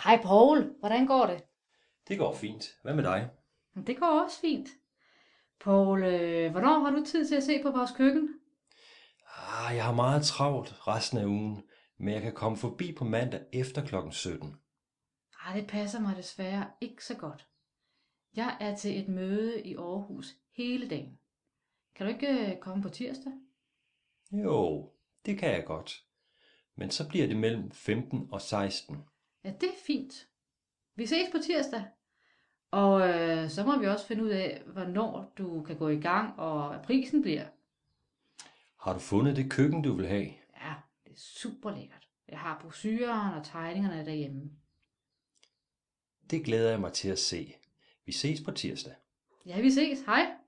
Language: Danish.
Hej Poul, hvordan går det? Det går fint. Hvad med dig? Det går også fint. Poul, hvornår har du tid til at se på vores køkken? Jeg har meget travlt resten af ugen, men jeg kan komme forbi på mandag efter klokken 17. Det passer mig desværre ikke så godt. Jeg er til et møde i Aarhus hele dagen. Kan du ikke komme på tirsdag? Jo, det kan jeg godt. Men så bliver det mellem 15 og 16. Ja, det er fint. Vi ses på tirsdag. Og så må vi også finde ud af, hvornår du kan gå i gang, og hvad prisen bliver. Har du fundet det køkken, du vil have? Ja, det er super lækkert. Jeg har brochuren og tegningerne derhjemme. Det glæder jeg mig til at se. Vi ses på tirsdag. Ja, vi ses. Hej.